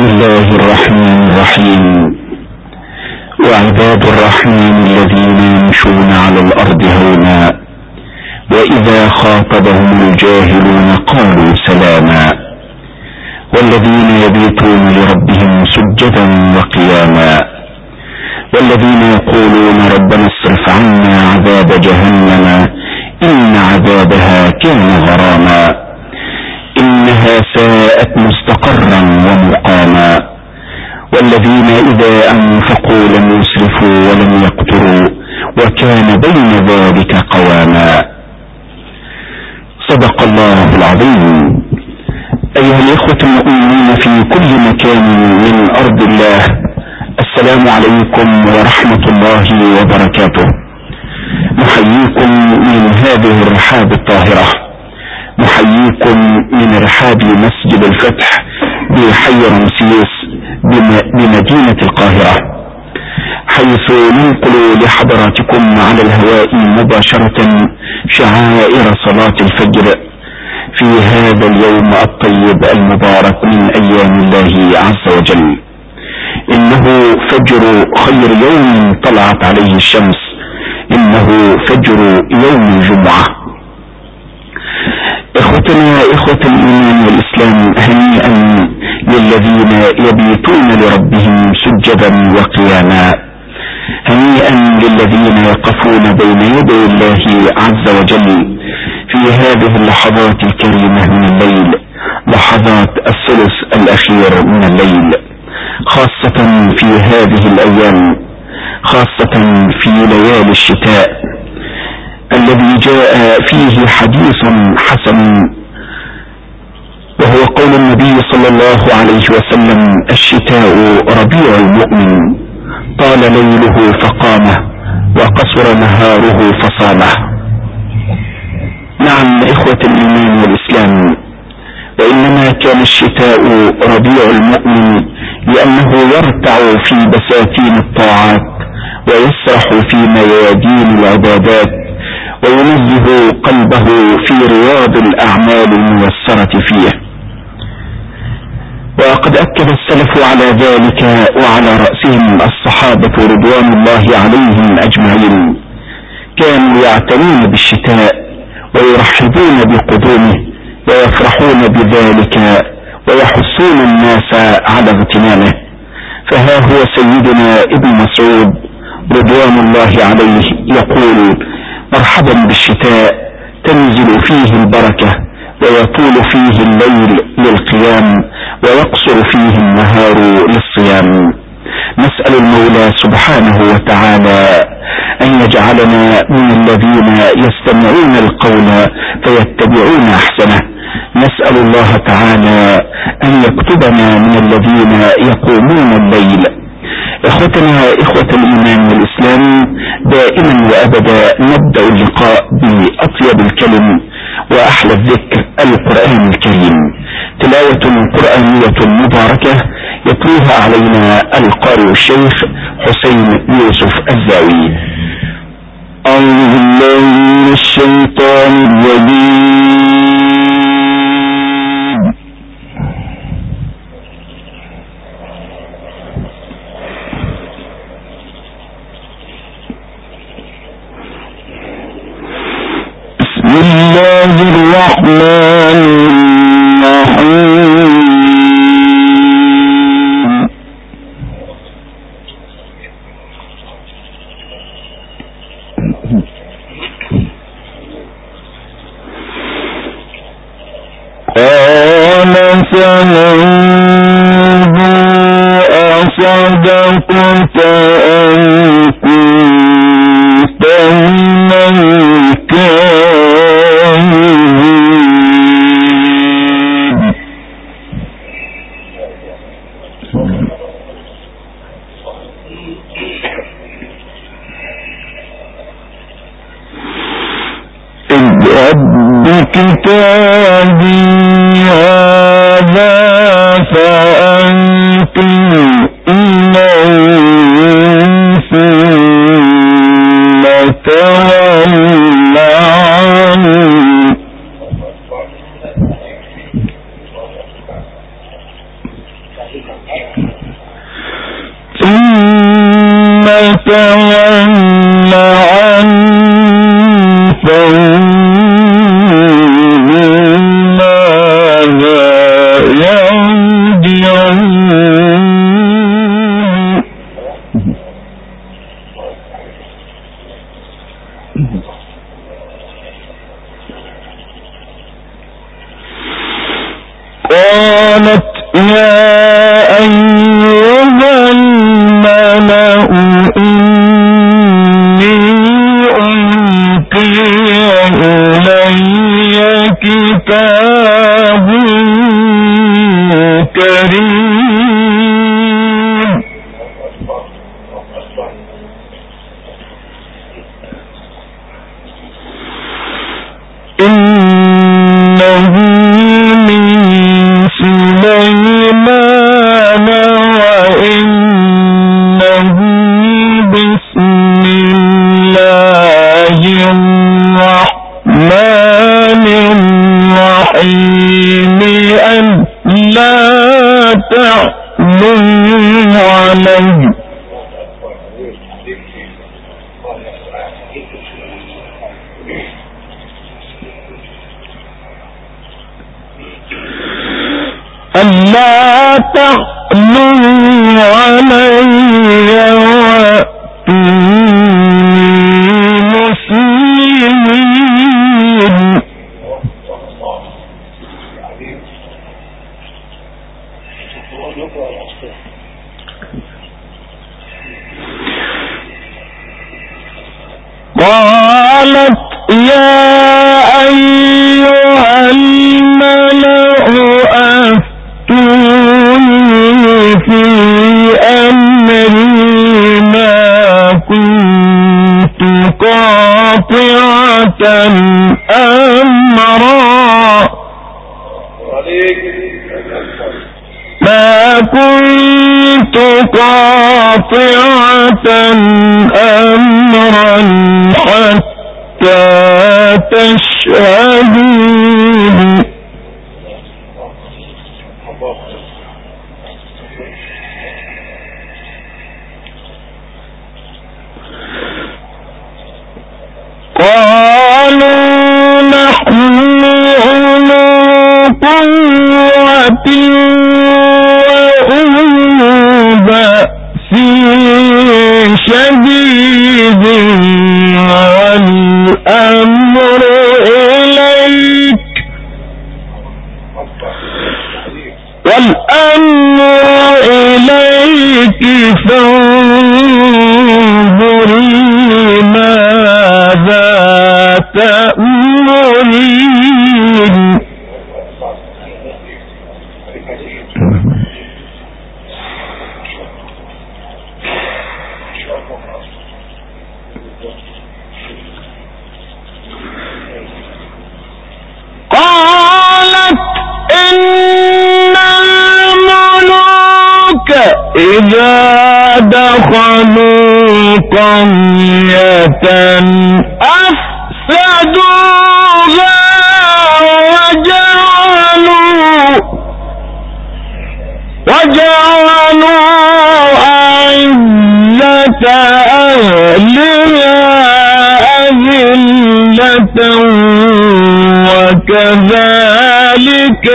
الله الرحمن الرحيم. وعباد الرحمن الذين يمشون على الأرض هونا وإذا خاطبهم الجاهلون قالوا سلاما، والذين يبيتون لربهم سجدا وقياما، والذين يقولون ربنا اصرف عنا عذاب جهنم إن عذابها كان غراما إنها ساءت مستقرا ومقاما، والذين إذا أنفقوا لم يسرفوا ولم يقتروا وكان بين ذلك قواما. صدق الله العظيم. أيها الإخوة المؤمنين في كل مكان من أرض الله، السلام عليكم ورحمة الله وبركاته. نحييكم من هذه الرحاب الطاهرة، نحييكم من رحاب مسجد الفتح بحي رمسيس بمدينة القاهرة، حيث ننقل لحضراتكم على الهواء مباشرة شعائر صلاة الفجر في هذا اليوم الطيب المبارك من أيام الله عز وجل. إنه فجر خير يوم طلعت عليه الشمس، إنه فجر يوم الجمعة. إخوتنا إخوة الإيمان والإسلام، هنيئا للذين يبيتون لربهم سجدا وقياما، هنيئا للذين يقفون بين يدي الله عز وجل في هذه اللحظات الكريمة من الليل، لحظات الثلث الأخير من الليل، خاصة في هذه الأيام، خاصة في ليالي الشتاء الذي جاء فيه حديث حسن، وهو قول النبي صلى الله عليه وسلم: الشتاء ربيع المؤمن، طال ليله فقامه وقصر نهاره فصامه. نعم إخوة الإيمان والإسلام، وإنما كان الشتاء ربيع المؤمن لأنه يرتع في بساتين الطاعات ويسرح في ميادين العبادات وينزه قلبه في رياض الأعمال الميسرة فيه. وقد أكد السلف على ذلك، وعلى رأسهم الصحابة رضوان الله عليهم أجمعين، كانوا يعتنون بالشتاء ويرحبون بقدومه ويفرحون بذلك ويحثون الناس على اغتنامه. فها هو سيدنا ابن مسعود رضوان الله عليه يقول: مرحبا بالشتاء، تنزل فيه البركة ويطول فيه الليل للقيام ويقصر فيه النهار للصيام. نسأل المولى سبحانه وتعالى أن يجعلنا من الذين يستمعون القول فيتبعون أحسنه. نسأل الله تعالى أن يكتبنا من الذين يقومون الليل. إخوتنا إخوة الإيمان والإسلام، دائما وأبدا نبدأ اللقاء بأطيب الكلم وأحلى الذكر، القرآن الكريم، تلاوة قرآنية مباركة يتلوها علينا القارئ الشيخ حسين يوسف الزاوي. أعوذ بالله من الشيطان الرجيم. بسم الله الرحمن الرحيم. قال سننظر أصدقت أم كنت من الكاذبين. اذهب بكتابي هذا فألقه إليهم ثم تول عنه. ثم تول عنهم قالت يا أيها الملأ إني ألقي إلي كتاب كريم إنه من سليمان وإنه بسم الله الرحمن الرحيم ألا تعلوا عليه ألا تعلوا علي وأتوني مسلمين قالت يا أيها الملأ أفتوني في أمري ما كنت قاطعة أمرا أمرا حتى تشهدون قالوا نحن أولو قوة وأولو بأس شديد والأمر إليك فانظري ماذا تأمرين قالت إن الملوك إذا دخلوا قرية أفسدوها وجعلوا أعزة أهلها أذلة وكذلك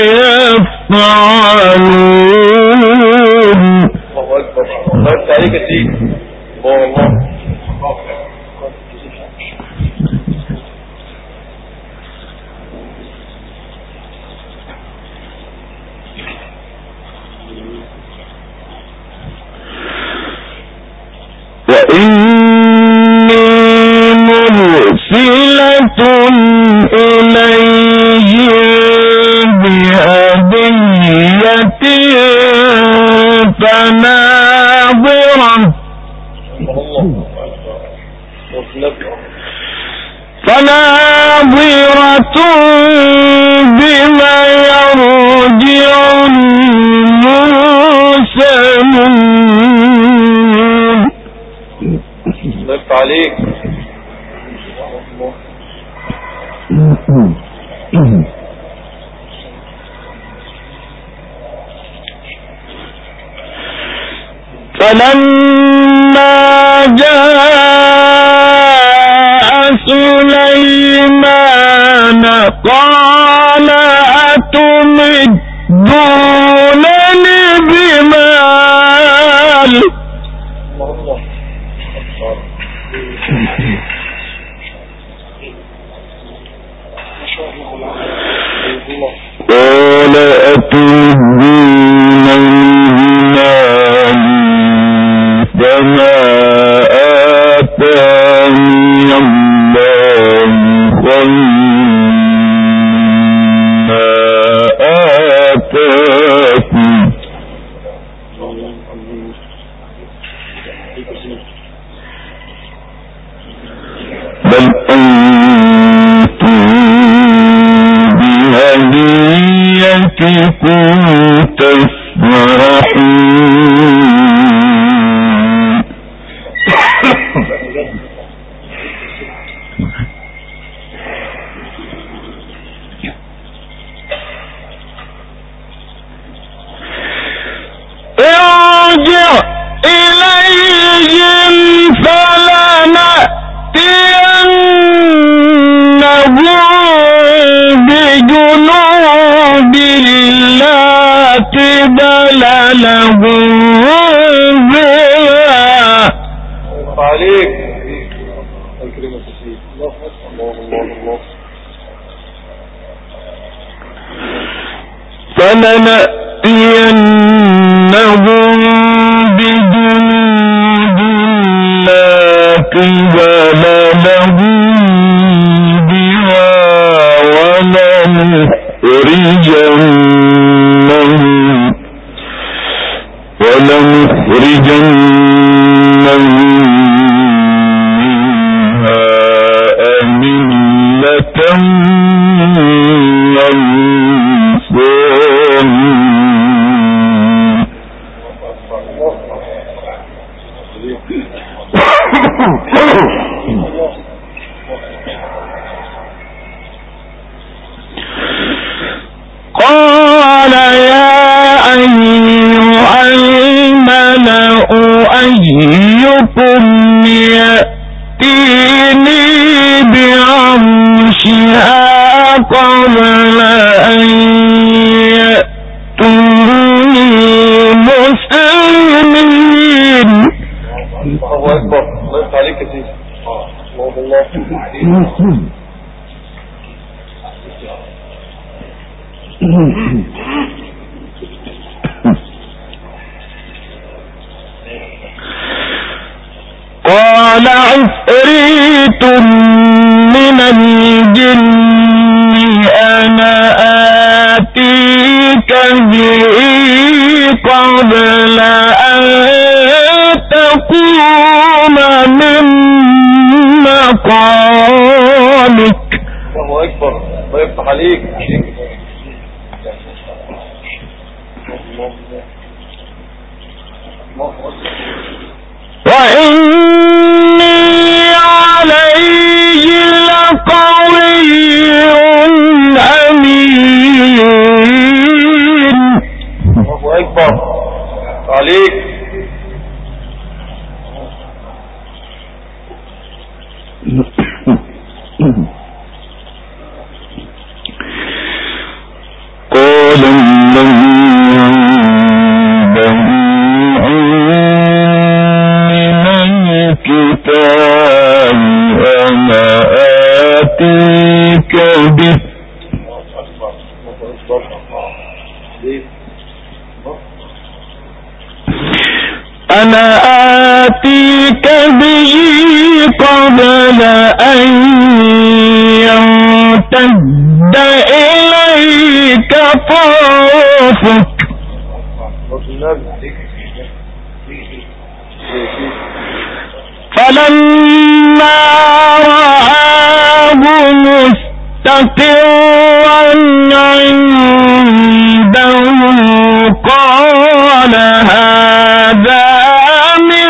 يفعلون. وإني مرسلة إليهم بهدية فناظرة بما يرجع المرسلون. نفت عليك. فلما جاء سليمان قال أتمدونني بمال قال أتمدونني بمال فما آتاني الله خير ما آتاكم بل أنتم بهديتكم تفرحون. ارجع إليهم فلنأتينهم بجنود لا قبل لهم بها. عليك فلنأتينهم بجنود لا قبل لهم بها ولنخرجنهم منها أذلة قال يا أيها الملأ أيكم يأتيني بعرشها قبل أن يأتوني مسلمين. الله أكبر. الله يفتح عليك يا سيدي. الله قال عفريت من الجن أنا آتيك به قبل أن تقوم من مقامك. الله أكبر. الله يفتح عليك. وإني عليه لقوي أمين. الله أكبر عليك. قال الكتاب أنا آتيك به قبل أن يرتد إليك طرفك. فلما رآه مستقرا عنده قال هذا من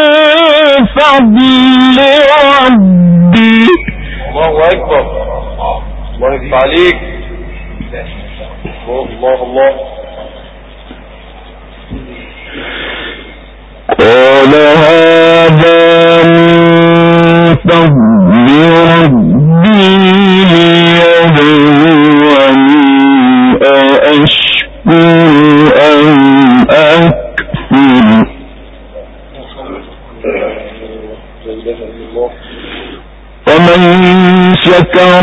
فضل ربي. الله أكبر. الله يفتح عليك. الله قال هذا من فضل ربي ليبلوني أأشكر أم أكفر ومن شكر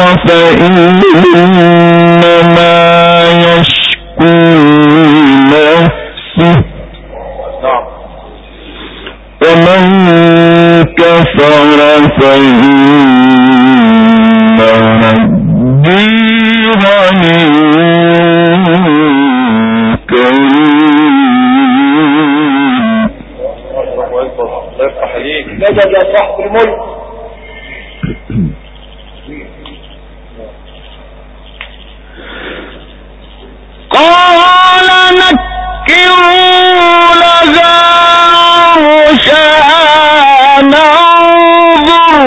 فإنما يشكر نفسه ومن كفر فإن ربي غني كريم. نجد يا صاحب الملك. قال نكروا لها عرشها ننظر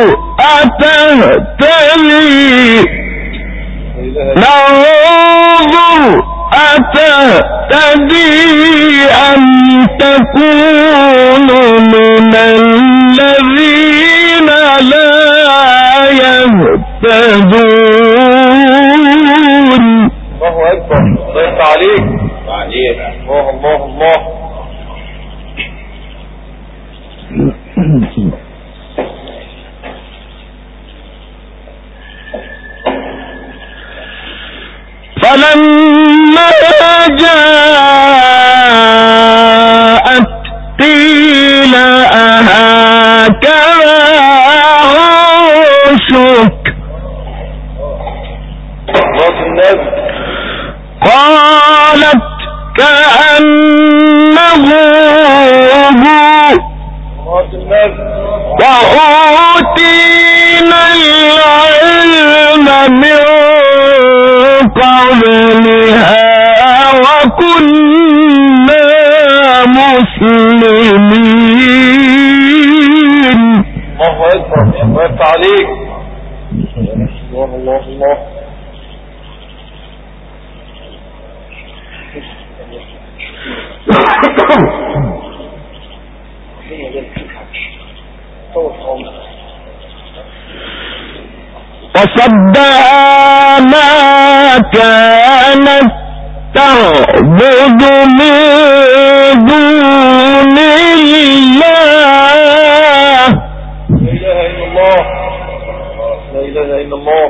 أتهتدي أم تكون من الذين لا يهتدون. الله أكبر. الله عليك. الله الله الله. فلما جاءت قيل أهكذا عرشك قالت كأنه وأوتينا العلم من قبلها وكنا مسلمين. الله أكبر. الله عليك. الله الله الله. وصدها ما كانت تعبد من دون الله. لا إله إلا الله. لا إله إلا الله.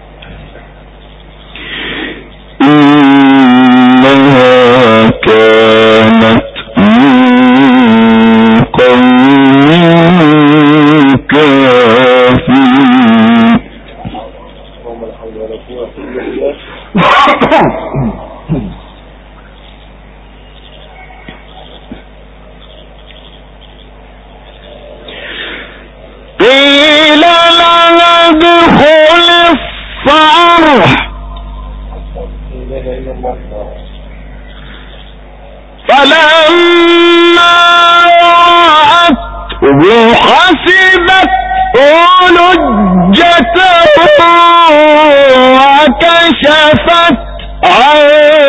إنها كانت من قوم كافرين. اللهم لا حول ولا قوة إلا بالله. قيل لنا ادخل الصرح فلما رأته حسبته لجته وكشفت عن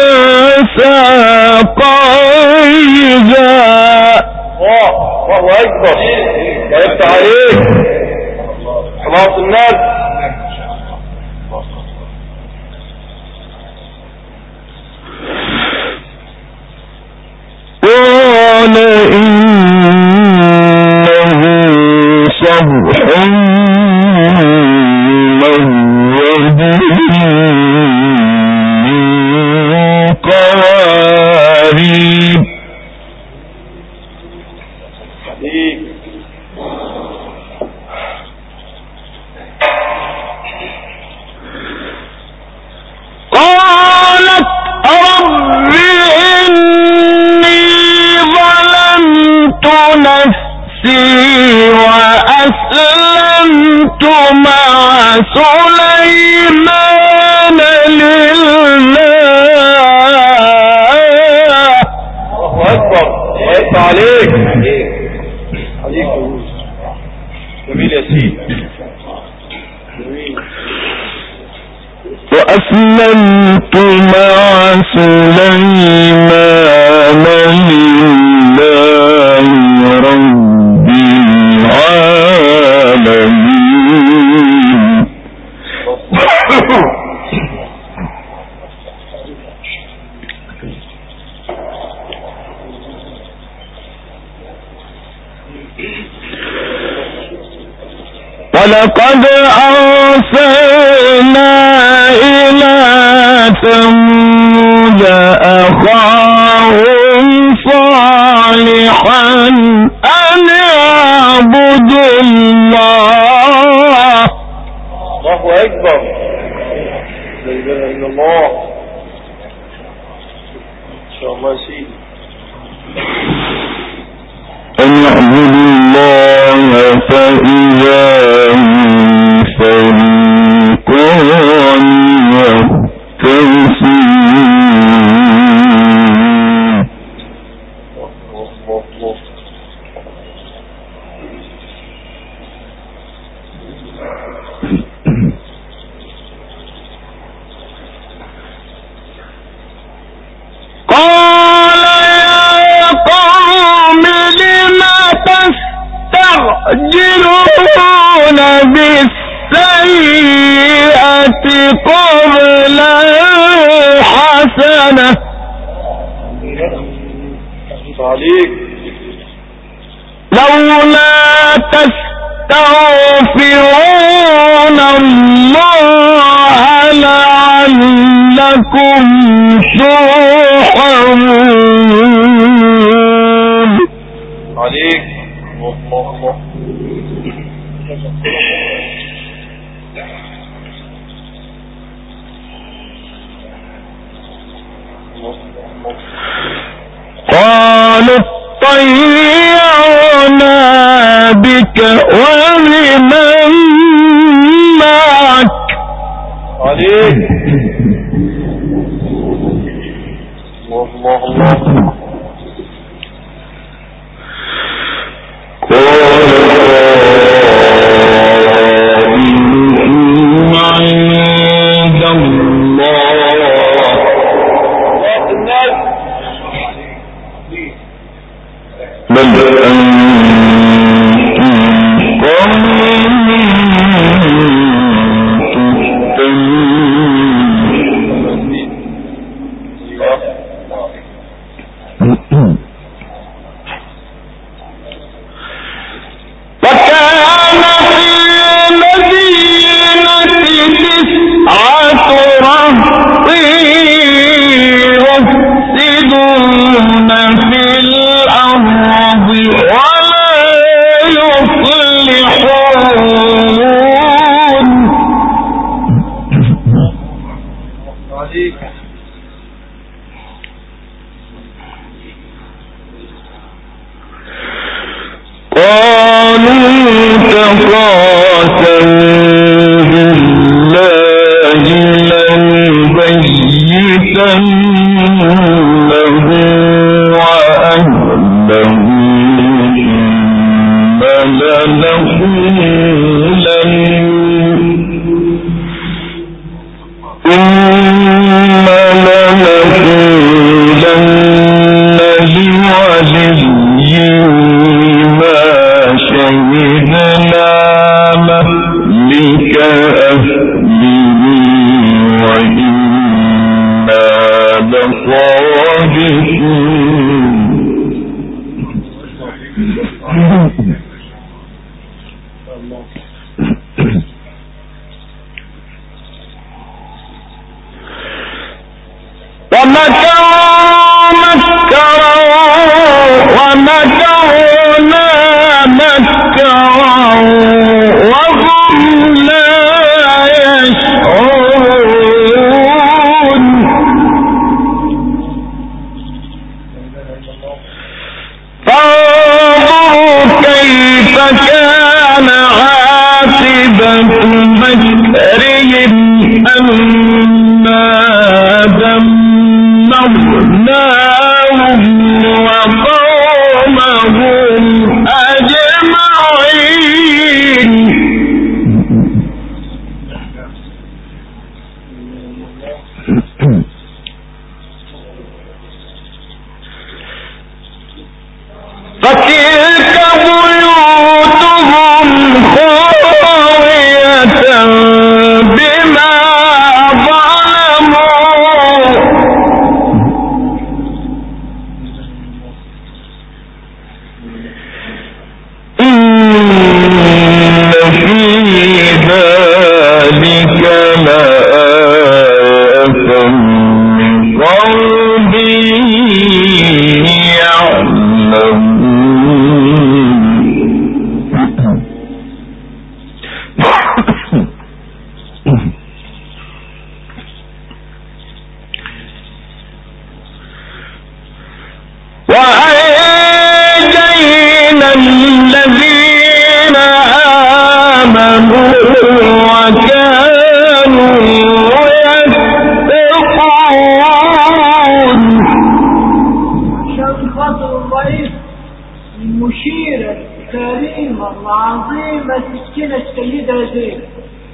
ساقيها. الله أكبر. تعبت عليك. خلاص الناس. قال إنه صرح ممرد من قوارير. قالت رب إني ظلمت نفسي وأسلمت مع سليمان لله. الله أكبر. الله عليك. عليك جميل يا سيدي. وأسلمت مع سليمان لله ولقد أرسلنا إلى ثمود أخاهم صالحا أن اعبدوا الله. الله أكبر. لا إله إلا الله. إن شاء الله يا سيدي. أن اعبدوا الله فإذا فريقان يختصمون. قال يا قوم لم تستعجلون بالسيئة قبل الحسنة لولا تستغفرون الله لعلكم ترحمون. عليك الله. قالوا اطيرنا بك وبمن معك. عليك الله. عند الله بل أنتم قوم الذين آمنوا وكانوا يتقون. عشان خاطر الرئيس المشيرة الكريمة العظيمة تسكن السيدة زينب.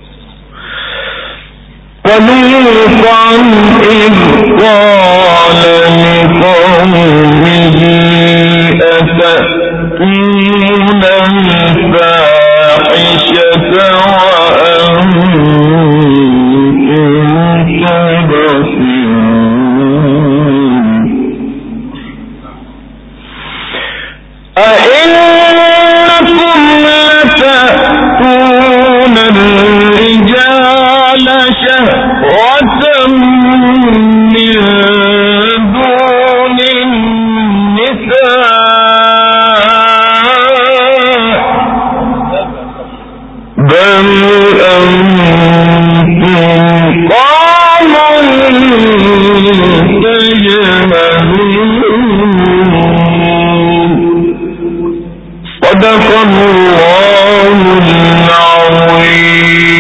ولوطا إذ قال لقومه أتأتون الفاحشة وأنتم تبصرون أئنكم لتأتون الرجال شهوة من دون النساء بل أنتم قوم تجهلون. صدق الله العظيم.